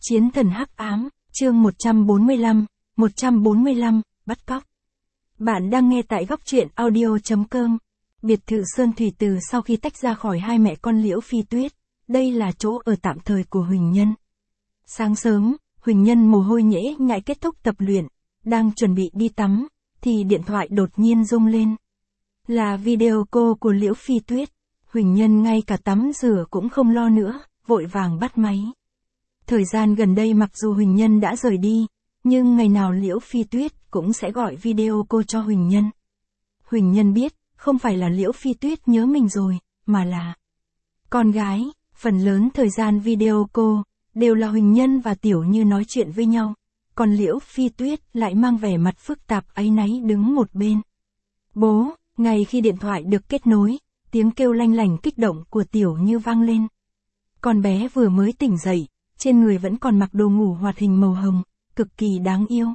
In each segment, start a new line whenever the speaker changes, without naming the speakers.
Chiến thần hắc ám, chương 145, bắt cóc. Bạn đang nghe tại góc truyện audio.com. Biệt thự Sơn Thủy từ sau khi tách ra khỏi hai mẹ con Liễu Phi Tuyết, đây là chỗ ở tạm thời của Huỳnh Nhân. Sáng sớm, Huỳnh Nhân mồ hôi nhễ nhại kết thúc tập luyện, đang chuẩn bị đi tắm, thì điện thoại đột nhiên rung lên. Là video call của Liễu Phi Tuyết. Huỳnh Nhân ngay cả tắm rửa cũng không lo nữa, vội vàng bắt máy. Thời gian gần đây mặc dù Huỳnh Nhân đã rời đi, nhưng ngày nào Liễu Phi Tuyết cũng sẽ gọi video call cho Huỳnh Nhân. Huỳnh Nhân biết, không phải là Liễu Phi Tuyết nhớ mình rồi, mà là con gái. Phần lớn thời gian video call đều là Huỳnh Nhân và Tiểu Như nói chuyện với nhau, còn Liễu Phi Tuyết lại mang vẻ mặt phức tạp áy náy đứng một bên. Bố, ngay khi điện thoại được kết nối, tiếng kêu lanh lảnh kích động của Tiểu Như vang lên. Con bé vừa mới tỉnh dậy, trên người vẫn còn mặc đồ ngủ hoạt hình màu hồng, cực kỳ đáng yêu.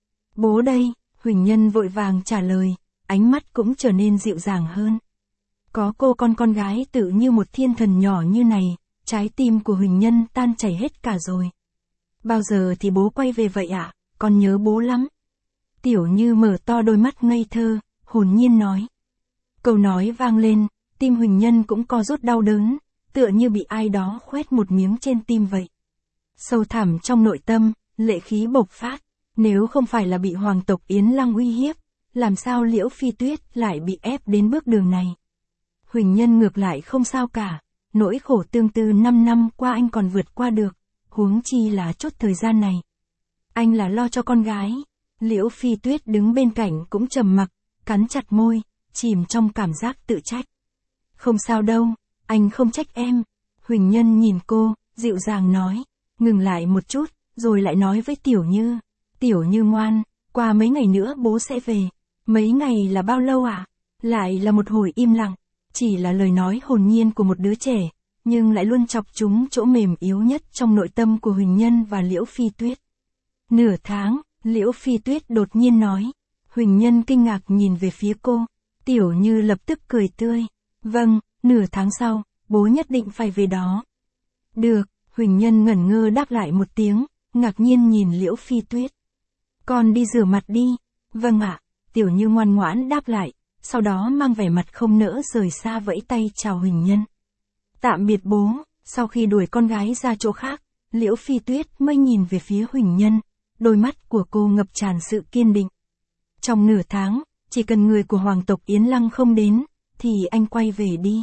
Bố đây, Huỳnh Nhân vội vàng trả lời, ánh mắt cũng trở nên dịu dàng hơn. Có cô con gái tự như một thiên thần nhỏ như này, trái tim của Huỳnh Nhân tan chảy hết cả rồi. Bao giờ thì bố quay về vậy ạ? Con nhớ bố lắm. Tiểu Như mở to đôi mắt ngây thơ, hồn nhiên nói. Câu nói vang lên, tim Huỳnh Nhân cũng co rút đau đớn, tựa như bị ai đó khoét một miếng trên tim vậy. Sâu thẳm trong nội tâm, lệ khí bộc phát, nếu không phải là bị hoàng tộc Yến Lăng uy hiếp, làm sao Liễu Phi Tuyết lại bị ép đến bước đường này. Huỳnh Nhân ngược lại không sao cả, nỗi khổ tương tư 5 năm qua anh còn vượt qua được, huống chi là chút thời gian này. Anh là lo cho con gái. Liễu Phi Tuyết đứng bên cạnh cũng trầm mặc, cắn chặt môi, chìm trong cảm giác tự trách. Không sao đâu, anh không trách em. Huỳnh Nhân nhìn cô, dịu dàng nói, ngừng lại một chút, rồi lại nói với Tiểu Như. Tiểu Như ngoan, qua mấy ngày nữa bố sẽ về. Mấy ngày là bao lâu ạ? Lại là một hồi im lặng, chỉ là lời nói hồn nhiên của một đứa trẻ, nhưng lại luôn chọc trúng chỗ mềm yếu nhất trong nội tâm của Huỳnh Nhân và Liễu Phi Tuyết. Nửa tháng, Liễu Phi Tuyết đột nhiên nói. Huỳnh Nhân kinh ngạc nhìn về phía cô. Tiểu Như lập tức cười tươi. Vâng, nửa tháng sau, bố nhất định phải về đó. Được, Huỳnh Nhân ngẩn ngơ đáp lại một tiếng, ngạc nhiên nhìn Liễu Phi Tuyết. Con đi rửa mặt đi. Vâng ạ, Tiểu Như ngoan ngoãn đáp lại, sau đó mang vẻ mặt không nỡ rời xa vẫy tay chào Huỳnh Nhân. Tạm biệt bố. Sau khi đuổi con gái ra chỗ khác, Liễu Phi Tuyết mới nhìn về phía Huỳnh Nhân, đôi mắt của cô ngập tràn sự kiên định. Trong nửa tháng, chỉ cần người của hoàng tộc Yến Lăng không đến, thì anh quay về đi.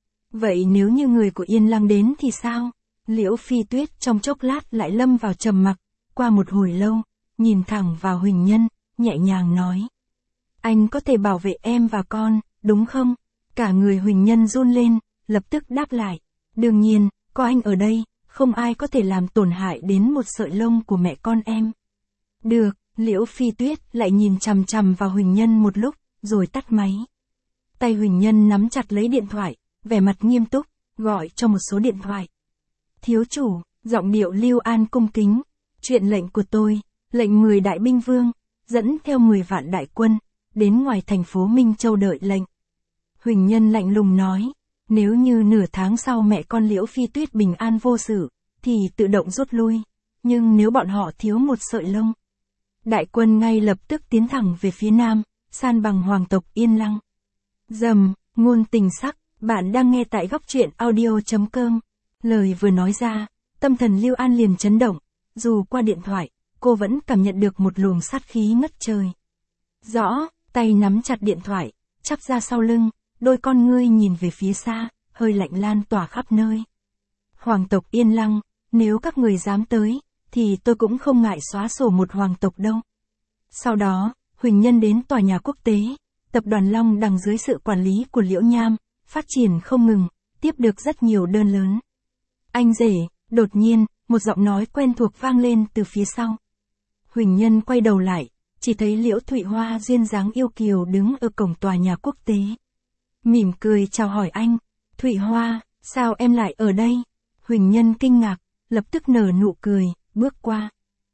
Vậy nếu như người của Yên Lăng đến thì sao? Liễu Phi Tuyết trong chốc lát lại lâm vào trầm mặc, qua một hồi lâu, nhìn thẳng vào Huỳnh Nhân, nhẹ nhàng nói. Anh có thể bảo vệ em và con, đúng không? Cả người Huỳnh Nhân run lên, lập tức đáp lại. Đương nhiên, có anh ở đây, không ai có thể làm tổn hại đến một sợi lông của mẹ con em. Được, Liễu Phi Tuyết lại nhìn chằm chằm vào Huỳnh Nhân một lúc, rồi tắt máy. Tay Huỳnh Nhân nắm chặt lấy điện thoại, vẻ mặt nghiêm túc, gọi cho một số điện thoại. Thiếu chủ, giọng điệu Lưu An cung kính. Chuyện lệnh của tôi, lệnh 10 đại binh vương, dẫn theo 10 vạn đại quân, đến ngoài thành phố Minh Châu đợi lệnh. Huỳnh Nhân lạnh lùng nói, nếu như nửa tháng sau mẹ con Liễu Phi Tuyết bình an vô sự, thì tự động rút lui, nhưng nếu bọn họ thiếu một sợi lông, đại quân ngay lập tức tiến thẳng về phía nam, san bằng hoàng tộc Yên Lăng. Dầm, ngôn tình sắc, bạn đang nghe tại góc truyện audio.com. Lời vừa nói ra, tâm thần Lưu An liền chấn động, dù qua điện thoại, cô vẫn cảm nhận được một luồng sát khí ngất trời. Rõ, tay nắm chặt điện thoại, chắp ra sau lưng, đôi con ngươi nhìn về phía xa, hơi lạnh lan tỏa khắp nơi. Hoàng tộc Yên Lăng, nếu các người dám tới, thì tôi cũng không ngại xóa sổ một hoàng tộc đâu. Sau đó, Huỳnh Nhân đến tòa nhà quốc tế, tập đoàn Long Đằng dưới sự quản lý của Liễu Nham, phát triển không ngừng, tiếp được rất nhiều đơn lớn. Anh rể, đột nhiên, một giọng nói quen thuộc vang lên từ phía sau. Huỳnh Nhân quay đầu lại, chỉ thấy Liễu Thụy Hoa duyên dáng yêu kiều đứng ở cổng tòa nhà quốc tế. Mỉm cười chào hỏi anh. Thụy Hoa, sao em lại ở đây? Huỳnh Nhân kinh ngạc, lập tức nở nụ cười, bước qua.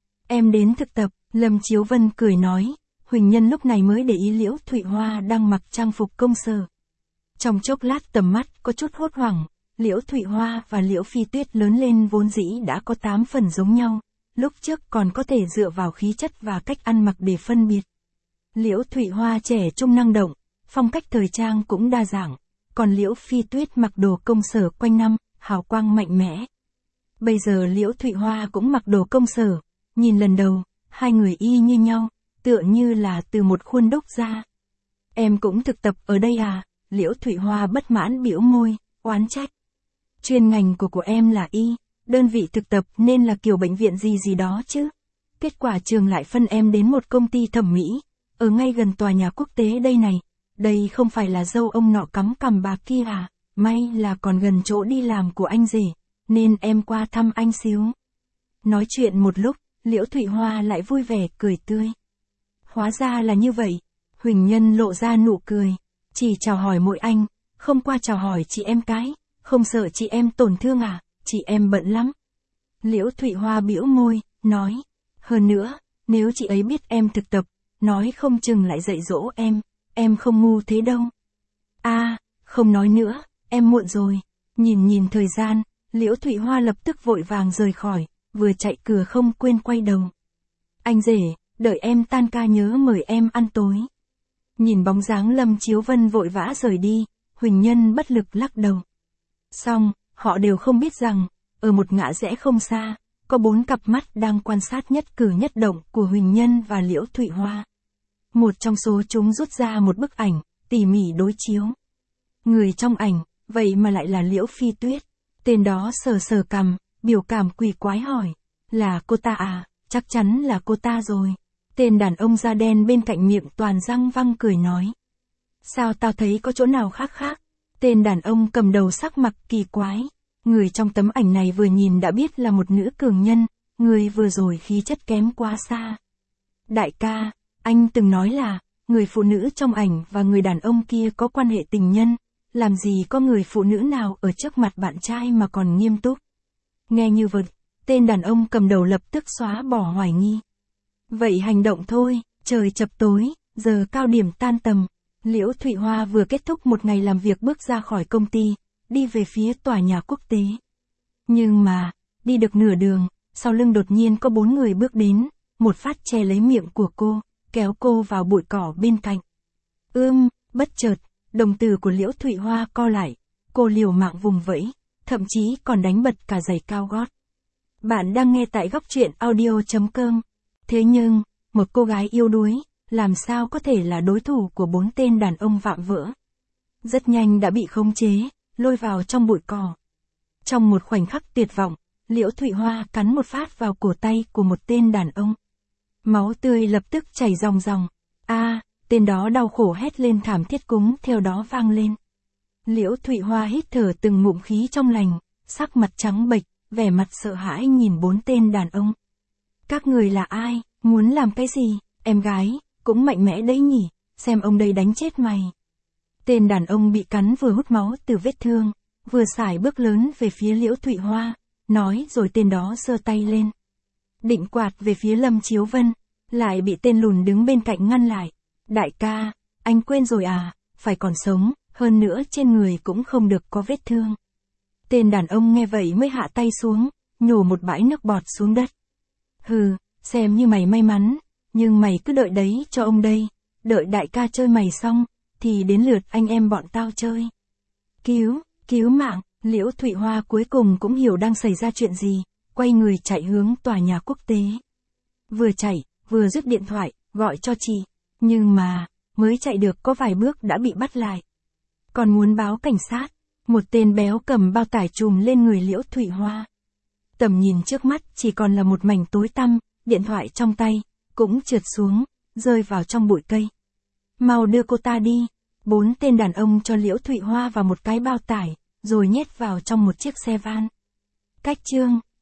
Em đến thực tập, Lâm Chiếu Vân cười nói. Huỳnh Nhân lúc này mới để ý Liễu Thụy Hoa đang mặc trang phục công sở. Trong chốc lát tầm mắt có chút hốt hoảng, Liễu Thụy Hoa và Liễu Phi Tuyết lớn lên vốn dĩ đã có 8 phần giống nhau, lúc trước còn có thể dựa vào khí chất và cách ăn mặc để phân biệt. Liễu Thụy Hoa trẻ trung năng động, phong cách thời trang cũng đa dạng, còn Liễu Phi Tuyết mặc đồ công sở quanh năm, hào quang mạnh mẽ. Bây giờ Liễu Thụy Hoa cũng mặc đồ công sở, nhìn lần đầu, hai người y như nhau, tựa như là từ một khuôn đúc ra. Em cũng thực tập ở đây à? Liễu Thụy Hoa bất mãn bĩu môi, oán trách. Chuyên ngành của em là y, đơn vị thực tập nên là kiểu bệnh viện gì gì đó chứ. Kết quả trường lại phân em đến một công ty thẩm mỹ, ở ngay gần tòa nhà quốc tế đây này. Đây không phải là dâu ông nọ cắm cằm bà kia à, may là còn gần chỗ đi làm của anh rể, nên em qua thăm anh xíu. Nói chuyện một lúc, Liễu Thụy Hoa lại vui vẻ cười tươi. Hóa ra là như vậy. Huỳnh Nhân lộ ra nụ cười. Chỉ chào hỏi mỗi anh, không qua chào hỏi chị em cái, không sợ chị em tổn thương à, chị em bận lắm. Liễu Thụy Hoa bĩu môi, nói. Hơn nữa, nếu chị ấy biết em thực tập, nói không chừng lại dạy dỗ em không ngu thế đâu. Không nói nữa, em muộn rồi. Nhìn thời gian, Liễu Thụy Hoa lập tức vội vàng rời khỏi, vừa chạy cửa không quên quay đầu. Anh rể, đợi em tan ca nhớ mời em ăn tối. Nhìn bóng dáng Lâm Chiếu Vân vội vã rời đi, Huỳnh Nhân bất lực lắc đầu. Xong, họ đều không biết rằng, ở một ngã rẽ không xa, có 4 cặp mắt đang quan sát nhất cử nhất động của Huỳnh Nhân và Liễu Thụy Hoa. Một trong số chúng rút ra một bức ảnh, tỉ mỉ đối chiếu. Người trong ảnh, vậy mà lại là Liễu Phi Tuyết. Tên đó sờ sờ cằm, biểu cảm quỷ quái hỏi. Là cô ta à? Chắc chắn là cô ta rồi. Tên đàn ông da đen bên cạnh miệng toàn răng văng cười nói. Sao tao thấy có chỗ nào khác? Tên đàn ông cầm đầu sắc mặt kỳ quái. Người trong tấm ảnh này vừa nhìn đã biết là một nữ cường nhân, người vừa rồi khí chất kém quá xa. Đại ca, anh từng nói là, người phụ nữ trong ảnh và người đàn ông kia có quan hệ tình nhân, làm gì có người phụ nữ nào ở trước mặt bạn trai mà còn nghiêm túc. Nghe như vậy, tên đàn ông cầm đầu lập tức xóa bỏ hoài nghi. Vậy hành động thôi, trời chập tối, giờ cao điểm tan tầm. Liễu Thụy Hoa vừa kết thúc một ngày làm việc bước ra khỏi công ty, đi về phía tòa nhà quốc tế. Nhưng mà, đi được nửa đường, sau lưng đột nhiên có 4 người bước đến, một phát che lấy miệng của cô, kéo cô vào bụi cỏ bên cạnh. Bất chợt, đồng tử của Liễu Thụy Hoa co lại, cô liều mạng vùng vẫy, thậm chí còn đánh bật cả giày cao gót. Bạn đang nghe tại góc truyện audio.com. Thế nhưng, một cô gái yêu đuối, làm sao có thể là đối thủ của 4 tên đàn ông vạm vỡ. Rất nhanh đã bị khống chế, lôi vào trong bụi cỏ. Trong một khoảnh khắc tuyệt vọng, Liễu Thụy Hoa cắn một phát vào cổ tay của một tên đàn ông. Máu tươi lập tức chảy ròng ròng. Tên đó đau khổ hét lên thảm thiết cúng theo đó vang lên. Liễu Thụy Hoa hít thở từng ngụm khí trong lành, sắc mặt trắng bệch, vẻ mặt sợ hãi nhìn 4 tên đàn ông. Các người là ai, muốn làm cái gì, em gái, cũng mạnh mẽ đấy nhỉ, xem ông đây đánh chết mày. Tên đàn ông bị cắn vừa hút máu từ vết thương, vừa sải bước lớn về phía Liễu Thụy Hoa, nói rồi tên đó giơ tay lên. Định quạt về phía Lâm Chiếu Vân, lại bị tên lùn đứng bên cạnh ngăn lại. Đại ca, anh quên rồi à, phải còn sống, hơn nữa trên người cũng không được có vết thương. Tên đàn ông nghe vậy mới hạ tay xuống, nhổ một bãi nước bọt xuống đất. Hừ, xem như mày may mắn, nhưng mày cứ đợi đấy cho ông đây, đợi đại ca chơi mày xong, thì đến lượt anh em bọn tao chơi. Cứu mạng, Liễu Thụy Hoa cuối cùng cũng hiểu đang xảy ra chuyện gì, quay người chạy hướng tòa nhà quốc tế. Vừa chạy, vừa rút điện thoại, gọi cho chị, nhưng mà, mới chạy được có vài bước đã bị bắt lại. Còn muốn báo cảnh sát, một tên béo cầm bao tải trùm lên người Liễu Thụy Hoa. Tầm nhìn trước mắt chỉ còn là một mảnh tối tăm, điện thoại trong tay, cũng trượt xuống, rơi vào trong bụi cây. Mau đưa cô ta đi. 4 tên đàn ông cho Liễu Thụy Hoa vào một cái bao tải, rồi nhét vào trong một chiếc xe van. Cách chương